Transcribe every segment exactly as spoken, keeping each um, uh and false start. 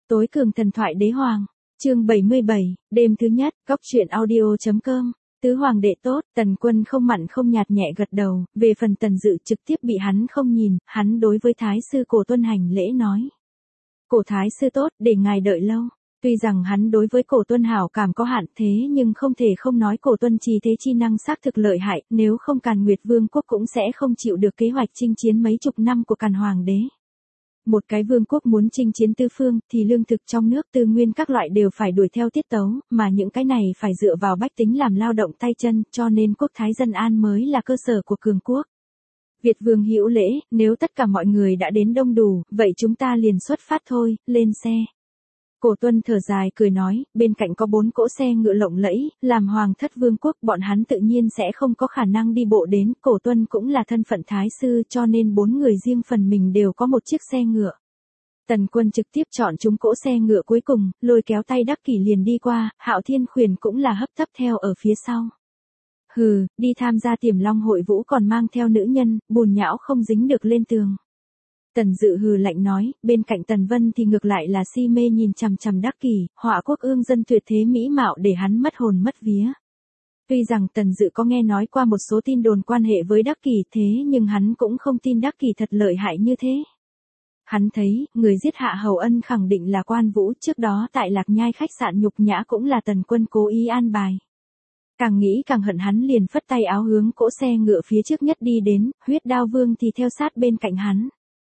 Tối cường thần thoại đế hoàng, chương bảy mươi bảy, đêm thứ nhất, góc truyện audio.com. Tứ hoàng đệ tốt, Tần Quân không mặn không nhạt nhẹ gật đầu, về phần Tần Dự trực tiếp bị hắn không nhìn, hắn đối với Thái sư Cổ Tuân hành lễ nói. Cổ Thái sư tốt, để ngài đợi lâu. Tuy rằng hắn đối với Cổ Tuân hảo cảm có hạn thế nhưng không thể không nói Cổ Tuân trì thế chi năng xác thực lợi hại, nếu không Càn Nguyệt Vương quốc cũng sẽ không chịu được kế hoạch chinh chiến mấy chục năm của Càn Hoàng đế. Một cái vương quốc muốn chinh chiến tứ phương thì lương thực trong nước tư nguyên các loại đều phải đuổi theo tiết tấu, mà những cái này phải dựa vào bách tính làm lao động tay chân, cho nên quốc thái dân an mới là cơ sở của cường quốc. Việt vương hữu lễ, nếu tất cả mọi người đã đến đông đủ, vậy chúng ta liền xuất phát thôi, lên xe. Cổ Tuân thở dài cười nói, bên cạnh có bốn cỗ xe ngựa lộng lẫy, làm hoàng thất vương quốc bọn hắn tự nhiên sẽ không có khả năng đi bộ đến, Cổ Tuân cũng là thân phận thái sư cho nên bốn người riêng phần mình đều có một chiếc xe ngựa. Tần Quân trực tiếp chọn chúng cỗ xe ngựa cuối cùng, lôi kéo tay Đắc Kỷ liền đi qua, Hạo Thiên Khuyển cũng là hấp tấp theo ở phía sau. Hừ, đi tham gia Tiềm Long hội vũ còn mang theo nữ nhân, bùn nhão không dính được lên tường. Tần Dự hừ lạnh nói, bên cạnh Tần Vân thì ngược lại là si mê nhìn chằm chằm Đắc Kỷ, họa quốc ương dân tuyệt thế mỹ mạo để hắn mất hồn mất vía. Tuy rằng Tần Dự có nghe nói qua một số tin đồn quan hệ với Đắc Kỷ thế nhưng hắn cũng không tin Đắc Kỷ thật lợi hại như thế. Hắn thấy, người giết Hạ Hầu Ân khẳng định là Quan Vũ, trước đó tại Lạc Nhai khách sạn nhục nhã cũng là Tần Quân cố ý an bài. Càng nghĩ càng hận hắn liền phất tay áo hướng cỗ xe ngựa phía trước nhất đi đến, Huyết Đao Vương thì theo sát bên cạnh hắn.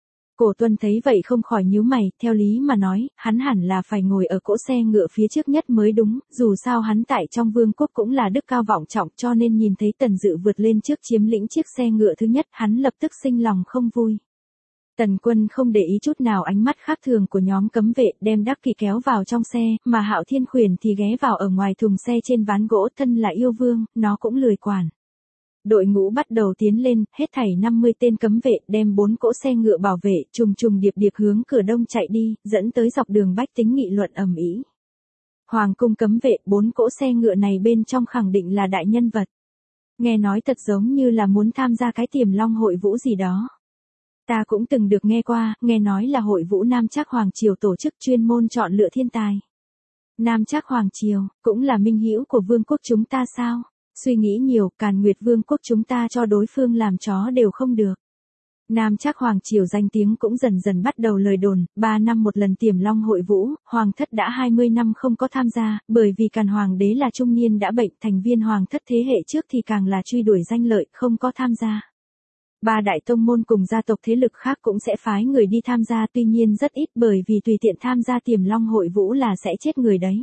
Cổ Tuân thấy vậy không khỏi nhíu mày, theo lý mà nói, hắn hẳn là phải ngồi ở cỗ xe ngựa phía trước nhất mới đúng, dù sao hắn tại trong vương quốc cũng là đức cao vọng trọng cho nên nhìn thấy Tần Dự vượt lên trước chiếm lĩnh chiếc xe ngựa thứ nhất, hắn lập tức sinh lòng không vui. Tần Quân không để ý chút nào ánh mắt khác thường của nhóm cấm vệ, đem Đắc Kỷ kéo vào trong xe, mà Hạo Thiên Khuyển thì ghé vào ở ngoài thùng xe trên ván gỗ, thân là yêu vương, nó cũng lười quản. Đội ngũ bắt đầu tiến lên, hết thảy năm mươi tên cấm vệ đem bốn cỗ xe ngựa bảo vệ, trùng trùng điệp điệp hướng cửa đông chạy đi, dẫn tới dọc đường bách tính nghị luận ầm ĩ. Hoàng cung cấm vệ, bốn cỗ xe ngựa này bên trong khẳng định là đại nhân vật. Nghe nói thật giống như là muốn tham gia cái Tiềm Long hội vũ gì đó. Ta cũng từng được nghe qua, nghe nói là hội vũ Nam Trác Hoàng Triều tổ chức chuyên môn chọn lựa thiên tài. Nam Trác Hoàng Triều, cũng là minh hữu của vương quốc chúng ta sao? Suy nghĩ nhiều, Càn Nguyệt Vương quốc chúng ta cho đối phương làm chó đều không được. Nam Trác Hoàng Triều danh tiếng cũng dần dần bắt đầu lời đồn, ba năm một lần Tiềm Long hội vũ, Hoàng thất đã hai mươi năm không có tham gia, bởi vì Càn Hoàng đế là trung niên đã bệnh, thành viên Hoàng thất thế hệ trước thì càng là truy đuổi danh lợi, không có tham gia. Ba đại tông môn cùng gia tộc thế lực khác cũng sẽ phái người đi tham gia tuy nhiên rất ít bởi vì tùy tiện tham gia Tiềm Long hội vũ là sẽ chết người đấy.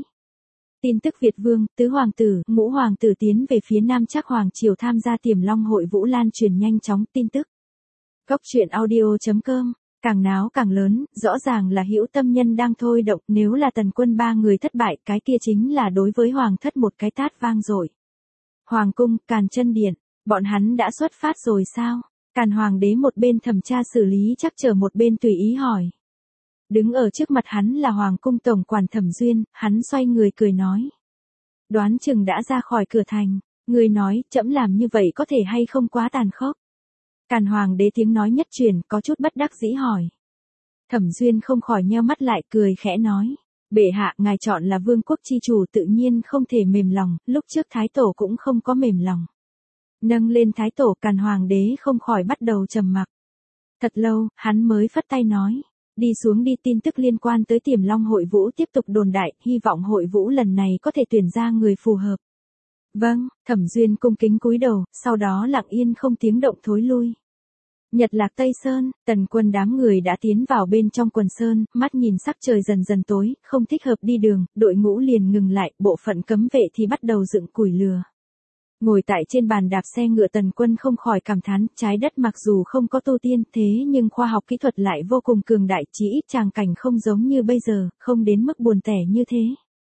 Tin tức Việt Vương, Tứ Hoàng tử, Ngũ Hoàng tử tiến về phía Nam Trác Hoàng Triều tham gia Tiềm Long hội vũ lan truyền nhanh chóng tin tức. Góc truyện audio.com, càng náo càng lớn, rõ ràng là hữu tâm nhân đang thôi động, nếu là Tần Quân ba người thất bại cái kia chính là đối với Hoàng thất một cái tát vang rồi. Hoàng cung, Càn Chân Điện, bọn hắn đã xuất phát rồi sao? Càn Hoàng đế một bên thẩm tra xử lý chắc chờ một bên tùy ý hỏi. Đứng ở trước mặt hắn là Hoàng cung tổng quản Thẩm Duyên, hắn xoay người cười nói. Đoán chừng đã ra khỏi cửa thành, người nói, trẫm làm như vậy có thể hay không quá tàn khốc. Càn Hoàng đế tiếng nói nhất truyền, có chút bất đắc dĩ hỏi. Thẩm Duyên không khỏi nheo mắt lại cười khẽ nói. Bệ hạ, ngài chọn là vương quốc chi chủ tự nhiên không thể mềm lòng, lúc trước Thái Tổ cũng không có mềm lòng. Nâng lên Thái Tổ, Càn Hoàng đế không khỏi bắt đầu trầm mặc. Thật lâu, hắn mới phất tay nói. Đi xuống đi, tin tức liên quan tới Tiềm Long hội vũ tiếp tục đồn đại, hy vọng hội vũ lần này có thể tuyển ra người phù hợp. Vâng, Thẩm Duyên cung kính cúi đầu, sau đó lặng yên không tiếng động thối lui. Nhật Lạc Tây Sơn, Tần Quân đám người đã tiến vào bên trong quần sơn, mắt nhìn sắc trời dần dần tối, không thích hợp đi đường, đội ngũ liền ngừng lại, bộ phận cấm vệ thì bắt đầu dựng củi lửa. Ngồi tại trên bàn đạp xe ngựa Tần Quân không khỏi cảm thán, trái đất mặc dù không có tu tiên thế nhưng khoa học kỹ thuật lại vô cùng cường đại, chỉ ít tràng cảnh không giống như bây giờ, không đến mức buồn tẻ như thế.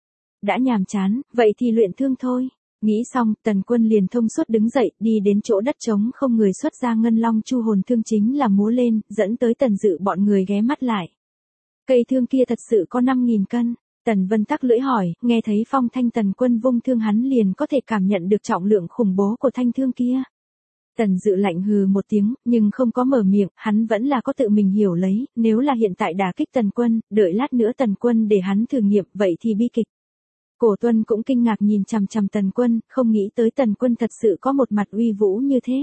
Đã nhàm chán, vậy thì luyện thương thôi. Nghĩ xong, Tần Quân liền thông suốt đứng dậy, đi đến chỗ đất trống không người xuất ra ngân long chu hồn thương chính là múa lên, dẫn tới Tần Dự bọn người ghé mắt lại. Cây thương kia thật sự có năm nghìn cân. Tần Vân tắc lưỡi hỏi, nghe thấy phong thanh Tần Quân vung thương hắn liền có thể cảm nhận được trọng lượng khủng bố của thanh thương kia. Tần Dự lạnh hừ một tiếng, nhưng không có mở miệng, hắn vẫn là có tự mình hiểu lấy, nếu là hiện tại đả kích Tần Quân, đợi lát nữa Tần Quân để hắn thử nghiệm, vậy thì bi kịch. Cổ Tuân cũng kinh ngạc nhìn chằm chằm Tần Quân, không nghĩ tới Tần Quân thật sự có một mặt uy vũ như thế.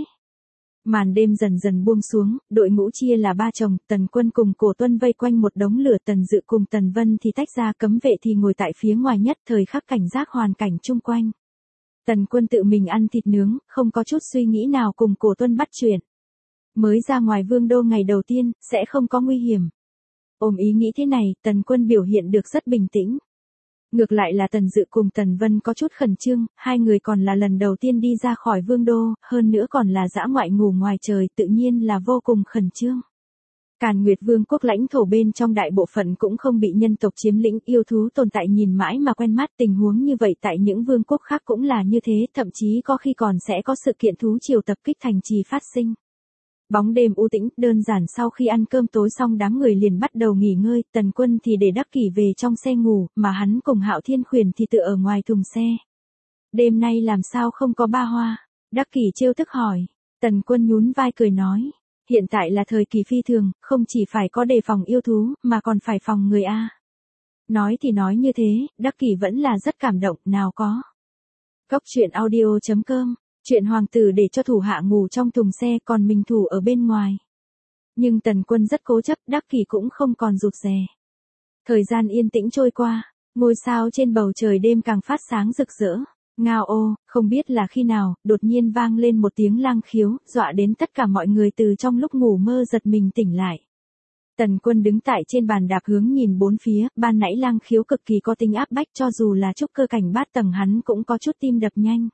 Màn đêm dần dần buông xuống, đội ngũ chia là ba chồng, Tần Quân cùng Cổ Tuân vây quanh một đống lửa, Tần Dự cùng Tần Vân thì tách ra, cấm vệ thì ngồi tại phía ngoài nhất, thời khắc cảnh giác hoàn cảnh chung quanh. Tần Quân tự mình ăn thịt nướng, không có chút suy nghĩ nào cùng Cổ Tuân bắt chuyện. Mới ra ngoài vương đô ngày đầu tiên, sẽ không có nguy hiểm. Ôm ý nghĩ thế này, Tần Quân biểu hiện được rất bình tĩnh. Ngược lại là Tần Dự cùng Tần Vân có chút khẩn trương, hai người còn là lần đầu tiên đi ra khỏi vương đô, hơn nữa còn là dã ngoại ngủ ngoài trời, tự nhiên là vô cùng khẩn trương. Càn Nguyệt Vương quốc lãnh thổ bên trong đại bộ phận cũng không bị nhân tộc chiếm lĩnh, yêu thú tồn tại nhìn mãi mà quen mắt, tình huống như vậy tại những vương quốc khác cũng là như thế, thậm chí có khi còn sẽ có sự kiện thú triều tập kích thành trì phát sinh. Bóng đêm u tĩnh, đơn giản sau khi ăn cơm tối xong đám người liền bắt đầu nghỉ ngơi, Tần Quân thì để Đắc Kỷ về trong xe ngủ, mà hắn cùng Hạo Thiên Khuyển thì tựa ở ngoài thùng xe. Đêm nay làm sao không có ba hoa? Đắc Kỷ trêu tức hỏi. Tần Quân nhún vai cười nói. Hiện tại là thời kỳ phi thường, không chỉ phải có đề phòng yêu thú, mà còn phải phòng người a. Nói thì nói như thế, Đắc Kỷ vẫn là rất cảm động, nào có. Cốc truyện audio chấm com, chuyện hoàng tử để cho thủ hạ ngủ trong thùng xe còn mình thủ ở bên ngoài. Nhưng Tần Quân rất cố chấp, Đắc Kỷ cũng không còn rụt rè. Thời gian yên tĩnh trôi qua, ngôi sao trên bầu trời đêm càng phát sáng rực rỡ. Ngao ô, không biết là khi nào, đột nhiên vang lên một tiếng lang khiếu, dọa đến tất cả mọi người từ trong lúc ngủ mơ giật mình tỉnh lại. Tần Quân đứng tại trên bàn đạp hướng nhìn bốn phía, ban nãy lang khiếu cực kỳ có tính áp bách, cho dù là trúc cơ cảnh bát tầng hắn cũng có chút tim đập nhanh.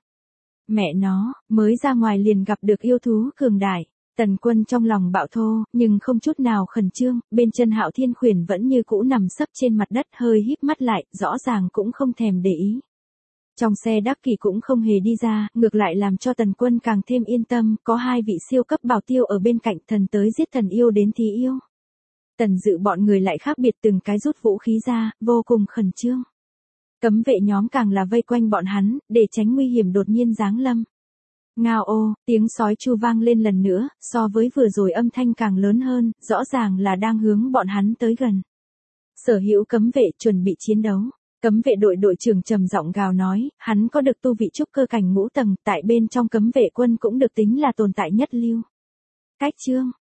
Mẹ nó, mới ra ngoài liền gặp được yêu thú cường đại. Tần Quân trong lòng bạo thô, nhưng không chút nào khẩn trương, bên chân Hạo Thiên Khuyển vẫn như cũ nằm sấp trên mặt đất, hơi híp mắt lại, rõ ràng cũng không thèm để ý. Trong xe Đắc Kỷ cũng không hề đi ra, ngược lại làm cho Tần Quân càng thêm yên tâm, có hai vị siêu cấp bảo tiêu ở bên cạnh, thần tới giết thần, yêu đến thì yêu. Tần Dự bọn người lại khác biệt, từng cái rút vũ khí ra, vô cùng khẩn trương. Cấm vệ nhóm càng là vây quanh bọn hắn, để tránh nguy hiểm đột nhiên giáng lâm. Ngao ô, tiếng sói chu vang lên lần nữa, so với vừa rồi âm thanh càng lớn hơn, rõ ràng là đang hướng bọn hắn tới gần. Sở hữu cấm vệ chuẩn bị chiến đấu. Cấm vệ đội đội trưởng trầm giọng gào nói, hắn có được tu vị trúc cơ cảnh ngũ tầng, tại bên trong cấm vệ quân cũng được tính là tồn tại nhất lưu. Cách chương,